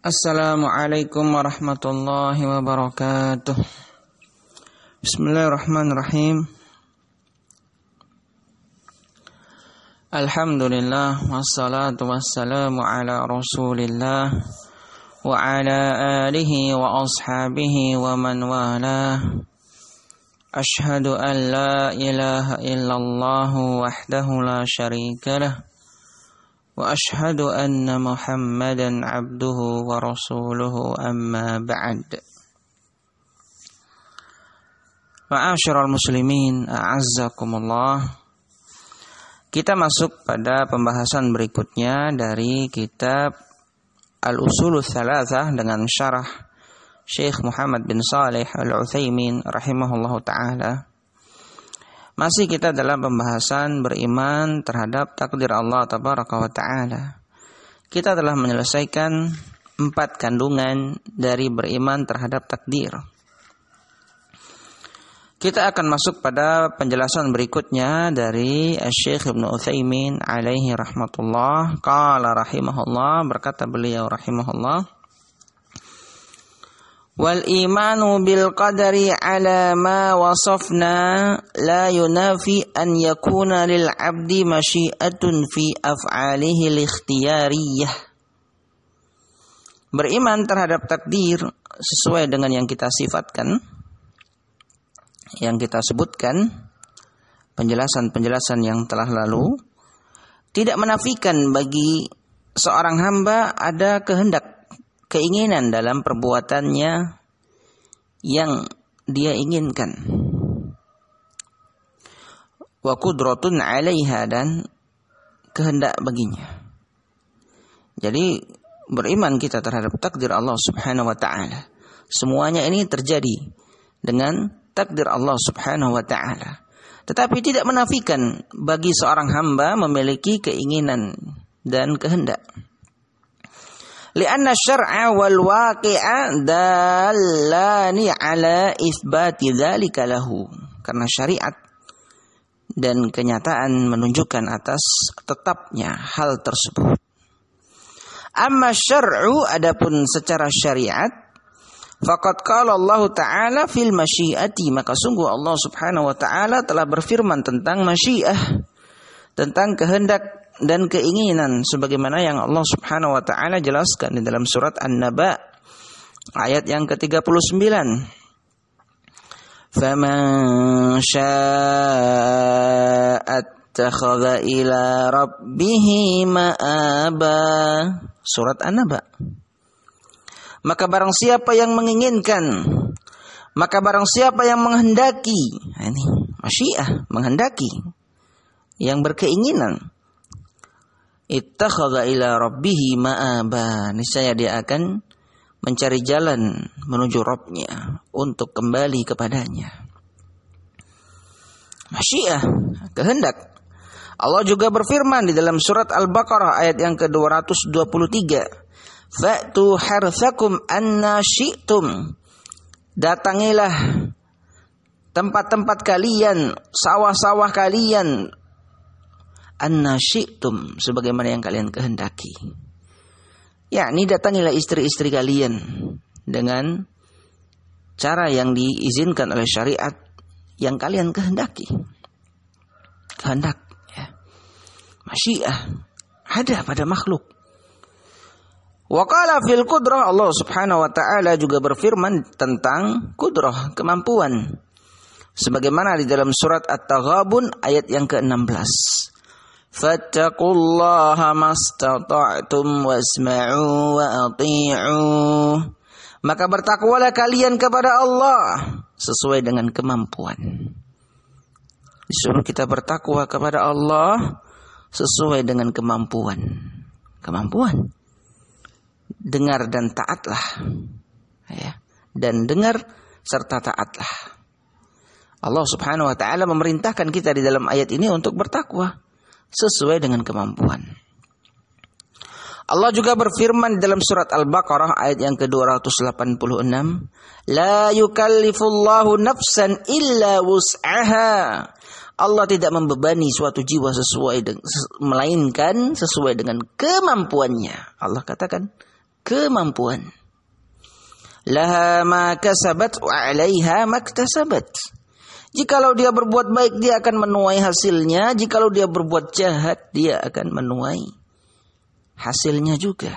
Assalamualaikum warahmatullahi wabarakatuh. Bismillahirrahmanirrahim. Alhamdulillah wassalatu wassalamu ala Rasulillah wa ala alihi wa ashabihi wa man walah. Ashhadu an la ilaha illallah wahdahu la syarika lah. Wa ashhadu anna Muhammadan abduhu wa rasuluhu amma ba'd. Ma'asyiral muslimin, a'azzakumullah. Kita masuk pada pembahasan berikutnya dari kitab Al-Usulul Thalathah dengan syarah Syekh Muhammad bin Shalih Al-Utsaimin rahimahullahu ta'ala. Masih kita dalam pembahasan beriman terhadap takdir Allah tabaraka wa ta'ala. Kita telah menyelesaikan 4 kandungan dari beriman terhadap takdir. Kita akan masuk pada penjelasan berikutnya dari Syekh Ibnu Utsaimin alaihi rahmatullah. Qala rahimahullah, berkata beliau rahimahullah, wal imanu bil qadari ala ma wasafna la yunafi an yakuna lil abdi masyiatun fi af'alihi al-ikhtiyariyah. Beriman terhadap takdir sesuai dengan yang kita sifatkan, yang kita sebutkan, penjelasan-penjelasan yang telah lalu, tidak menafikan bagi seorang hamba ada kehendak, keinginan dalam perbuatannya yang dia inginkan. Wa qudratun 'alaiha, dan kehendak baginya. Jadi beriman kita terhadap takdir Allah Subhanahu wa taala, semuanya ini terjadi dengan takdir Allah Subhanahu wa taala. Tetapi tidak menafikan bagi seorang hamba memiliki keinginan dan kehendak. Lianna syar'a wal waqi'a dallani ala itsbati dzalika lahu. Karena syariat dan kenyataan menunjukkan atas tetapnya hal tersebut. Amma syar'u, adapun secara syariat, faqad qala Allah Ta'ala fil masyiati, maka sungguh Allah Subhanahu wa taala telah berfirman tentang masyiah, tentang kehendak dan keinginan, sebagaimana yang Allah Subhanahu wa taala jelaskan di dalam surat An-Naba ayat yang ke-39. Faman syaa'a attakhadha ila rabbih ma'aba. Surat An-Naba. Maka barang siapa yang menginginkan, maka barang siapa yang menghendaki, ini masyiah, menghendaki, yang berkeinginan, ittakhadha ila rabbih ma'aba, niscaya dia akan mencari jalan menuju Rabb-nya untuk kembali kepadanya. Masyiah, kehendak. Allah juga berfirman di dalam surat Al-Baqarah ayat yang ke-223, fa'tu harthakum anna syi'tum, datangilah tempat-tempat kalian, sawah-sawah kalian, anna syi'tum, sebagaimana yang kalian kehendaki. Yakni datangilah istri-istri kalian dengan cara yang diizinkan oleh syariat yang kalian kehendaki. Kehendak, ya. Masyiah ada pada makhluk. Wa qala fil qudrah, Allah Subhanahu wa taala juga berfirman tentang qudrah, kemampuan, sebagaimana di dalam surat At-Taghabun ayat yang ke-16. Fattaqullaha mastata'tum wasma'u wa ati'u. Maka bertakwalah kalian kepada Allah sesuai dengan kemampuan. Disuruh kita bertakwa kepada Allah sesuai dengan kemampuan. Kemampuan. Dengar dan taatlah. Ya. Dan dengar serta taatlah. Allah Subhanahu wa taala memerintahkan kita di dalam ayat ini untuk bertakwa sesuai dengan kemampuan. Allah juga berfirman dalam surat Al-Baqarah ayat yang ke-286, la yukallifullahu nafsan illa wus'aha. Allah tidak membebani suatu jiwa melainkan sesuai dengan kemampuannya. Allah katakan kemampuan. Laha ma kasabat wa 'alaiha maktasabat. Jikalau dia berbuat baik, dia akan menuai hasilnya. Jikalau dia berbuat jahat, dia akan menuai hasilnya juga.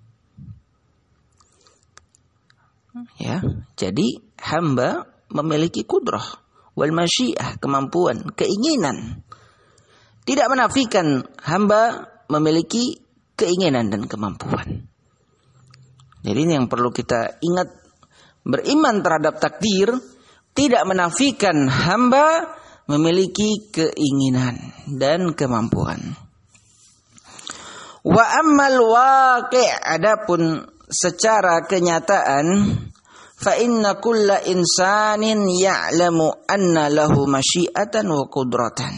Ya, jadi hamba memiliki kudrah wal masyiah, kemampuan, keinginan. Tidak menafikan hamba memiliki keinginan dan kemampuan. Jadi ini yang perlu kita ingat. Beriman terhadap takdir tidak menafikan hamba memiliki keinginan dan kemampuan. Wa ammal waqi', adapun secara kenyataan, fa inna kulla insanin ya'lamu anna lahu masyiatan wa qudratan.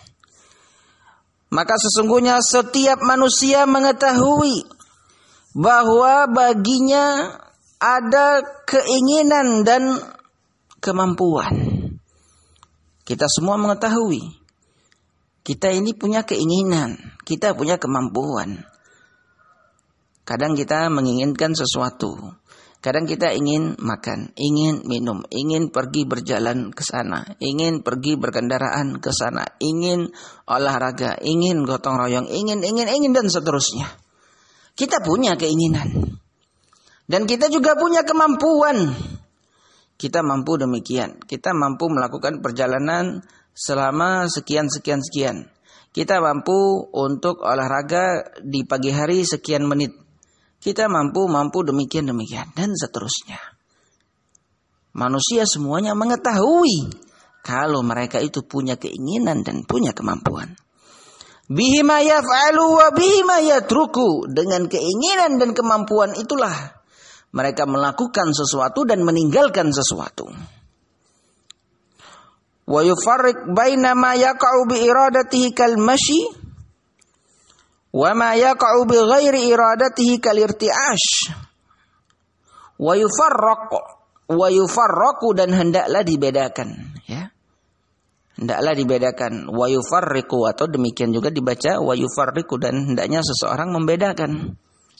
Maka sesungguhnya setiap manusia mengetahui bahwa baginya ada keinginan dan kemampuan. Kita semua mengetahui kita ini punya keinginan, kita punya kemampuan. Kadang kita menginginkan sesuatu, kadang kita ingin makan, ingin minum, ingin pergi berjalan ke sana, ingin pergi berkendaraan ke sana, ingin olahraga, ingin gotong royong, ingin dan seterusnya. Kita punya keinginan. Dan kita juga punya kemampuan. Kita mampu demikian. Kita mampu melakukan perjalanan selama sekian. Kita mampu untuk olahraga di pagi hari sekian menit. Kita mampu demikian dan seterusnya. Manusia semuanya mengetahui kalau mereka itu punya keinginan dan punya kemampuan. Bihima yaf'alu wa bihima yatruku. Dengan keinginan dan kemampuan itulah mereka melakukan sesuatu dan meninggalkan sesuatu. Wa yufarriq baina ma yaqa'u bi iradatihi kal mashi wa ma yaqa'u bi ghairi iradatihi kal irti'ash. Wa yufarraqu dan hendaklah dibedakan, ya. Hendaklah dibedakan. Wa yufarriqu, atau demikian juga dibaca wa yufarriqu, dan hendaknya seseorang membedakan.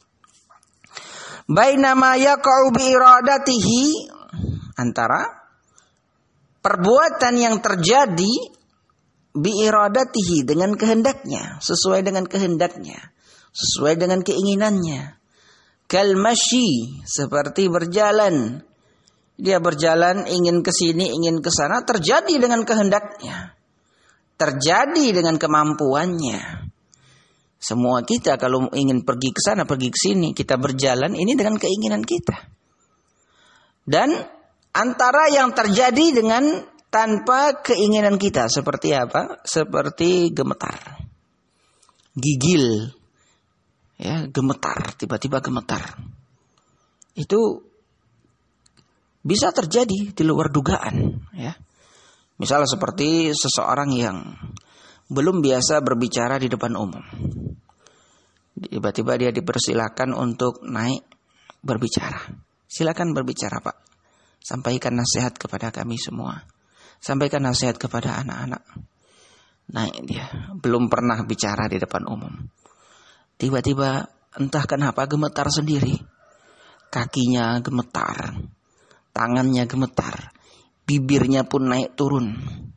Bainama yaqa'u bi iradatihi, antara perbuatan yang terjadi bi iradatihi, dengan kehendaknya, sesuai dengan kehendaknya, sesuai dengan keinginannya. Kal masyi, seperti berjalan. Dia berjalan ingin ke sini, ingin ke sana, terjadi dengan kehendaknya. Terjadi dengan kemampuannya. Semua kita kalau ingin pergi ke sana, pergi ke sini, kita berjalan ini dengan keinginan kita. Dan antara yang terjadi dengan tanpa keinginan kita, seperti apa? Seperti gemetar, gigil, ya, gemetar, tiba-tiba gemetar. Itu bisa terjadi di luar dugaan, ya. Misalnya seperti seseorang yang belum biasa berbicara di depan umum. Tiba-tiba dia dipersilakan untuk naik berbicara. Silakan berbicara, Pak. Sampaikan nasihat kepada kami semua. Sampaikan nasihat kepada anak-anak. Naik dia, belum pernah bicara di depan umum. Tiba-tiba entah kenapa gemetar sendiri. Kakinya gemetar, tangannya gemetar, bibirnya pun naik turun.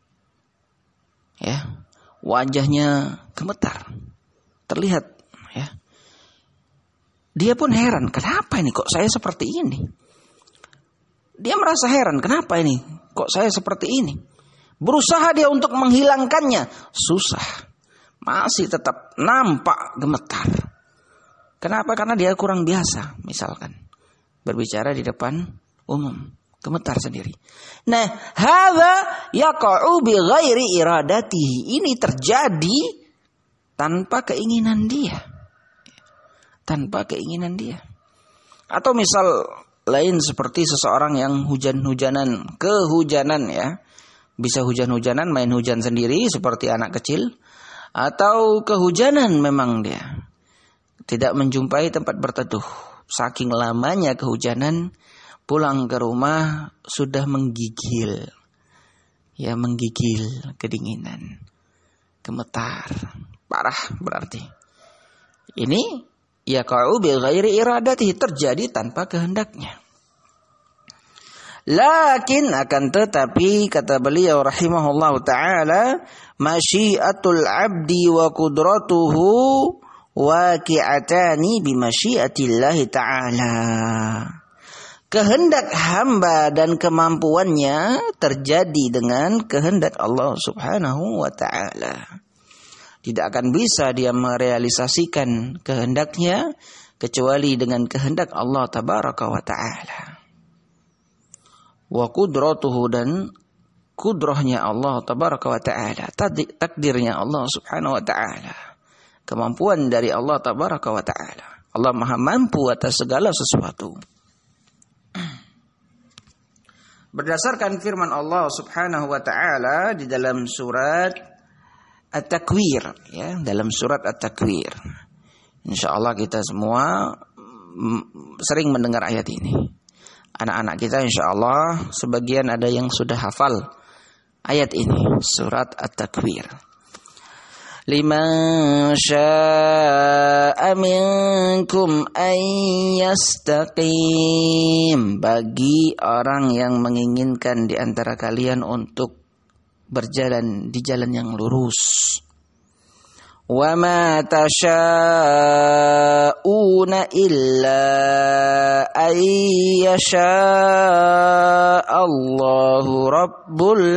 Ya. Wajahnya gemetar, terlihat, ya. Dia pun heran, kenapa ini kok saya seperti ini? Dia merasa heran, kenapa ini kok saya seperti ini? Berusaha dia untuk menghilangkannya, susah, masih tetap nampak gemetar. Kenapa? Karena dia kurang biasa, misalkan berbicara di depan umum. Gemetar sendiri. Nah, hadza yaqa'u bi ghairi iradatihi. Ini terjadi tanpa keinginan dia. Tanpa keinginan dia. Atau misal lain seperti seseorang yang kehujanan, ya. Bisa hujan-hujanan, main hujan sendiri seperti anak kecil, atau kehujanan memang dia tidak menjumpai tempat berteduh. Saking lamanya kehujanan, pulang ke rumah sudah menggigil. Ya, menggigil, kedinginan, gemetar, parah berarti. Ini yaqa'u bi ghairi iradatihi, terjadi tanpa kehendaknya. Lakin akan tetapi kata beliau rahimahullahu taala, masyiatul abdi wa qudratuhu waqi'atani bi masyiatillahi taala. Kehendak hamba dan kemampuannya terjadi dengan kehendak Allah Subhanahu wa taala. Tidak akan bisa dia merealisasikan kehendaknya kecuali dengan kehendak Allah tabaraka wa taala. Wa qudratuhu, dan kudrahnya Allah tabaraka wa taala, takdirnya Allah Subhanahu wa taala. Kemampuan dari Allah tabaraka wa taala. Allah Maha mampu atas segala sesuatu. Berdasarkan firman Allah Subhanahu wa taala di dalam surat At-Takwir, ya, dalam surat At-Takwir. Insyaallah kita semua sering mendengar ayat ini. Anak-anak kita insyaallah sebagian ada yang sudah hafal ayat ini, surat At-Takwir. Liman syaa'a minkum an yastaqim, bagi orang yang menginginkan di antara kalian untuk berjalan di jalan yang lurus. Wa ma tasha'una illa ayyasha Allahu Rabbul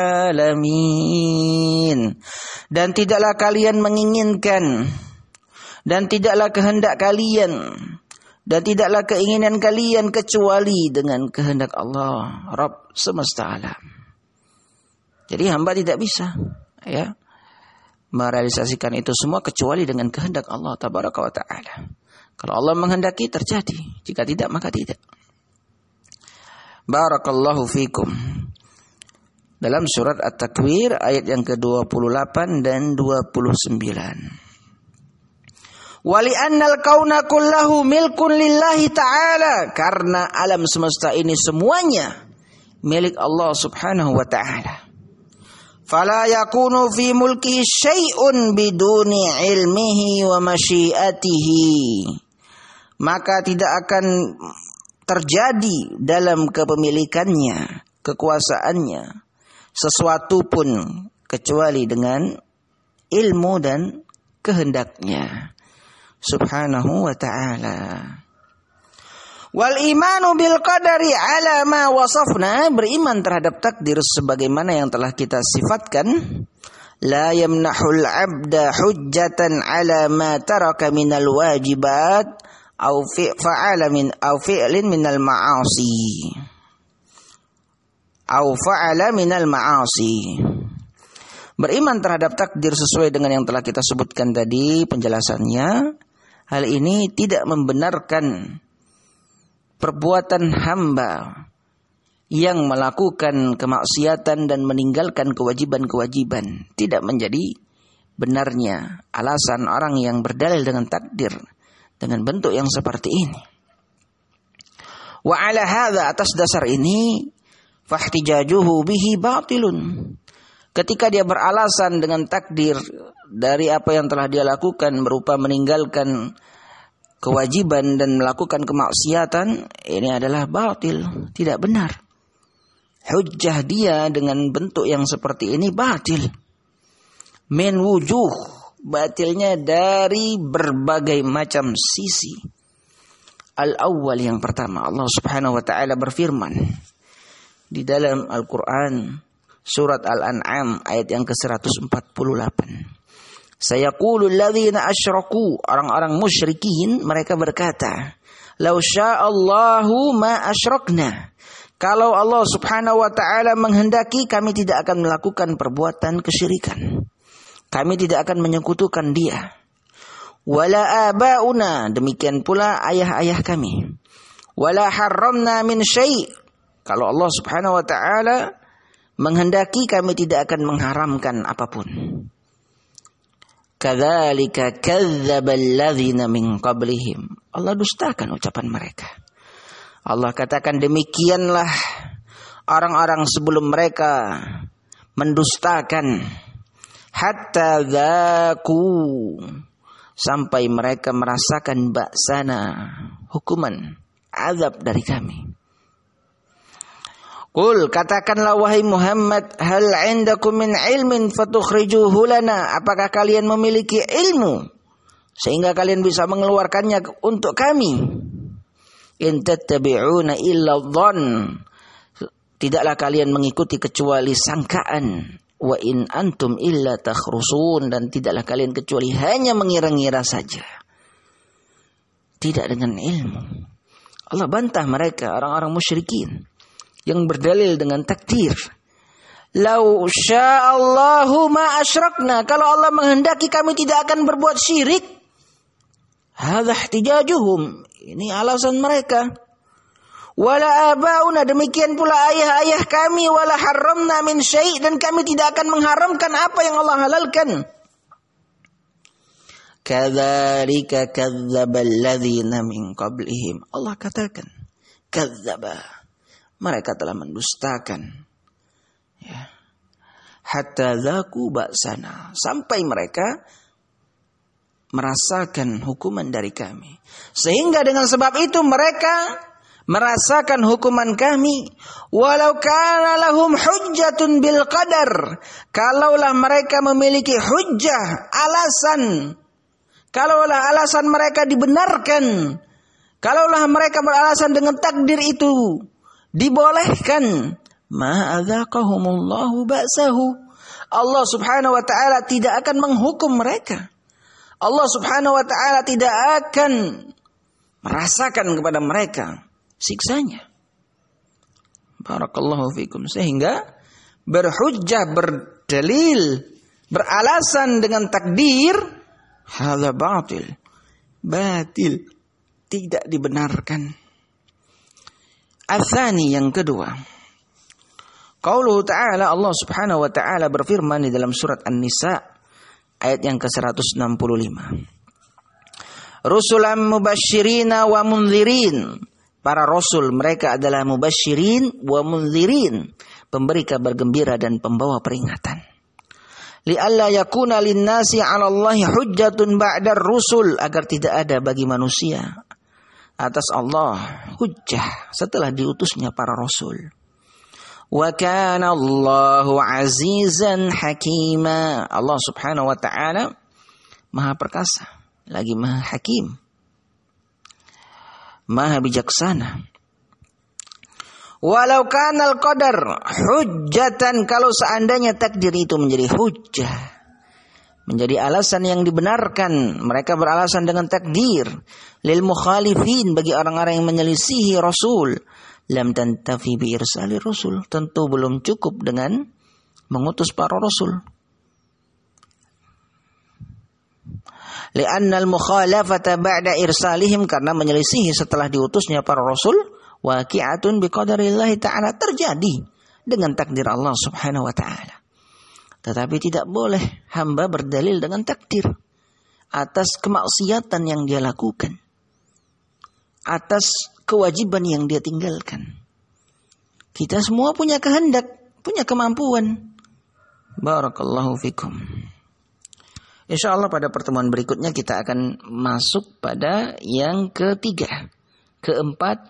Alamin. Dan tidaklah kalian menginginkan, dan tidaklah kehendak kalian, dan tidaklah keinginan kalian kecuali dengan kehendak Allah Rabb semesta alam. Jadi hamba tidak bisa, ya, merealisasikan itu semua kecuali dengan kehendak Allah tabaraka wa taala. Kalau Allah menghendaki terjadi, jika tidak maka tidak. Barakallahu fikum. Dalam surat At-Takwir ayat yang ke-28 dan 29. Wali annal kauna kullahu milkun lillahi ta'ala, karena alam semesta ini semuanya milik Allah Subhanahu wa taala. Fala yakunu fi mulkihi syai'un biduni ilmihi wa masyiatihi, maka tidak akan terjadi dalam kepemilikannya, kekuasaannya, sesuatu pun kecuali dengan ilmu dan kehendaknya Subhanahu wa ta'ala. Wal imanu bil qadari ala ma wasafna, beriman terhadap takdir sebagaimana yang telah kita sifatkan. La yamnahul abda hujjatan ala ma taraka minal wajibat au fa'ala min au fi'lin minal ma'asi. Au fa'ala minal ma'asi. Beriman terhadap takdir sesuai dengan yang telah kita sebutkan tadi penjelasannya. Hal ini tidak membenarkan perbuatan hamba yang melakukan kemaksiatan dan meninggalkan kewajiban-kewajiban. Tidak menjadi benarnya alasan orang yang berdalil dengan takdir dengan bentuk yang seperti ini. Wa ala hadza, atas dasar ini, fahtijajuhu bihi batilun. Ketika dia beralasan dengan takdir dari apa yang telah dia lakukan berupa meninggalkan kewajiban dan melakukan kemaksiatan, ini adalah batil, tidak benar. Hujjah dia dengan bentuk yang seperti ini batil. Min wujuh, batilnya dari berbagai macam sisi. Al-awwal, yang pertama, Allah Subhanahu wa taala berfirman di dalam Al-Qur'an surat Al-An'am ayat yang ke-148. Sayaqulul ladzina asyraku, orang-orang musyrikin mereka berkata, "Lau sya'allahu ma asyrakna." Kalau Allah Subhanahu wa taala menghendaki, kami tidak akan melakukan perbuatan kesyirikan. Kami tidak akan menyekutukan Dia. Wala abauna, demikian pula ayah-ayah kami. Wala harramna min syai'. Kalau Allah Subhanahu wa taala menghendaki, kami tidak akan mengharamkan apapun. Kadzalika kadzdzabal ladzina min qablihim. Allah dustakan ucapan mereka. Allah katakan, demikianlah orang-orang sebelum mereka mendustakan. Hatta dzaku, sampai mereka merasakan ba'sana, hukuman, azab dari kami. Qul, katakanlah wahai Muhammad, hal indakum min ilmin fatukhrijuhu lana, apakah kalian memiliki ilmu sehingga kalian bisa mengeluarkannya untuk kami? In tattabi'una illa dhann, tidaklah kalian mengikuti kecuali sangkaan. Wa in antum illa takhrusun, dan tidaklah kalian kecuali hanya mengira-ngira saja, tidak dengan ilmu. Allah bantah mereka, orang-orang musyrikin yang berdalil dengan takdir. Lau sya'allahu ma asyrakna, kalau Allah menghendaki kami tidak akan berbuat syirik. Hadza ihtijajuhum, ini alasan mereka. Wala abauna, demikian pula ayah-ayah kami, wala haramna min syai', dan kami tidak akan mengharamkan apa yang Allah halalkan. Kadzalika kadzdzabal ladzina min qablihim, Allah katakan kadzdzaba, mereka telah mendustakan, ya, hatta dzaku ba'sana, sampai mereka merasakan hukuman dari kami, sehingga dengan sebab itu mereka merasakan hukuman kami. Walau kana lahum hujjatun bil qadar, kalaulah mereka memiliki hujjah, alasan, kalaulah alasan mereka dibenarkan, kalaulah mereka beralasan dengan takdir itu dibolehkan, ma adzaqahumullahu ba'sahu, Allah Subhanahu wa taala tidak akan menghukum mereka. Allah Subhanahu wa taala tidak akan merasakan kepada mereka siksanya. Barakallahu fikum. Sehingga berhujjah, berdalil, beralasan dengan takdir, hadza batil, batil, tidak dibenarkan. Atsani, yang kedua, qauluhu ta'ala, Allah Subhanahu wa ta'ala berfirman di dalam surat An-Nisa ayat yang ke-165. Rusulan mubasyirina wa mundzirin, para rasul mereka adalah mubasyirin wa mundzirin, pemberi kabar gembira dan pembawa peringatan. Li'alla yakuna linnasi 'ala Allahi hujjatun ba'dar rusul, agar tidak ada bagi manusia atas Allah hujjah setelah diutusnya para rasul. Wa kana Allahu 'azizan hakima, Allah Subhanahu wa ta'ala Maha perkasa lagi Maha hakim, Maha bijaksana. Walau kanal qadar hujjatan, kalau seandainya takdir itu menjadi hujjah, menjadi alasan yang dibenarkan, mereka beralasan dengan takdir, lil mukhalifin, bagi orang-orang yang menyelisihi Rasul, lam tantafi bi irsali Rasul, tentu belum cukup dengan mengutus para Rasul. Li'anna al-mukhalafata ba'da irsalihim, karena menyelisihi setelah diutusnya para Rasul, waqi'atun biqadarillahi ta'ala, terjadi dengan takdir Allah Subhanahu wa ta'ala. Tetapi tidak boleh hamba berdalil dengan takdir atas kemaksiatan yang dia lakukan, atas kewajiban yang dia tinggalkan. Kita semua punya kehendak, punya kemampuan. Barakallahu fikum. InsyaAllah pada pertemuan berikutnya kita akan masuk pada yang ketiga, keempat,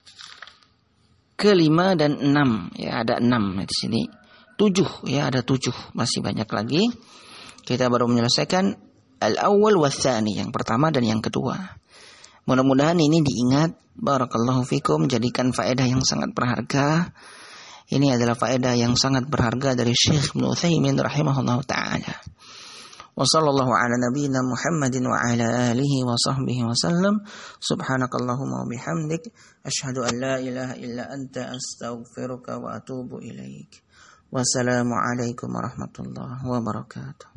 kelima, dan 6. Ya, ada 6 di sini. 7, ya, ada 7. Masih banyak lagi. Kita baru menyelesaikan al-awwal wa tsani, yang pertama dan yang kedua. Mudah-mudahan ini diingat. Barakallahu fikum, jadikan faedah yang sangat berharga. Ini adalah faedah yang sangat berharga dari Syekh Ibnu Utsaimin rahimahullahu taala. Wa sallallahu ala nabiyyina Muhammadin wa ala alihi wa sahbihi wa sallam. Subhanakallahumma wa bihamdik, asyhadu an la ilaha illa anta, astaghfiruka wa atubu ilaik. Wassalamu alaikum warahmatullahi wabarakatuh.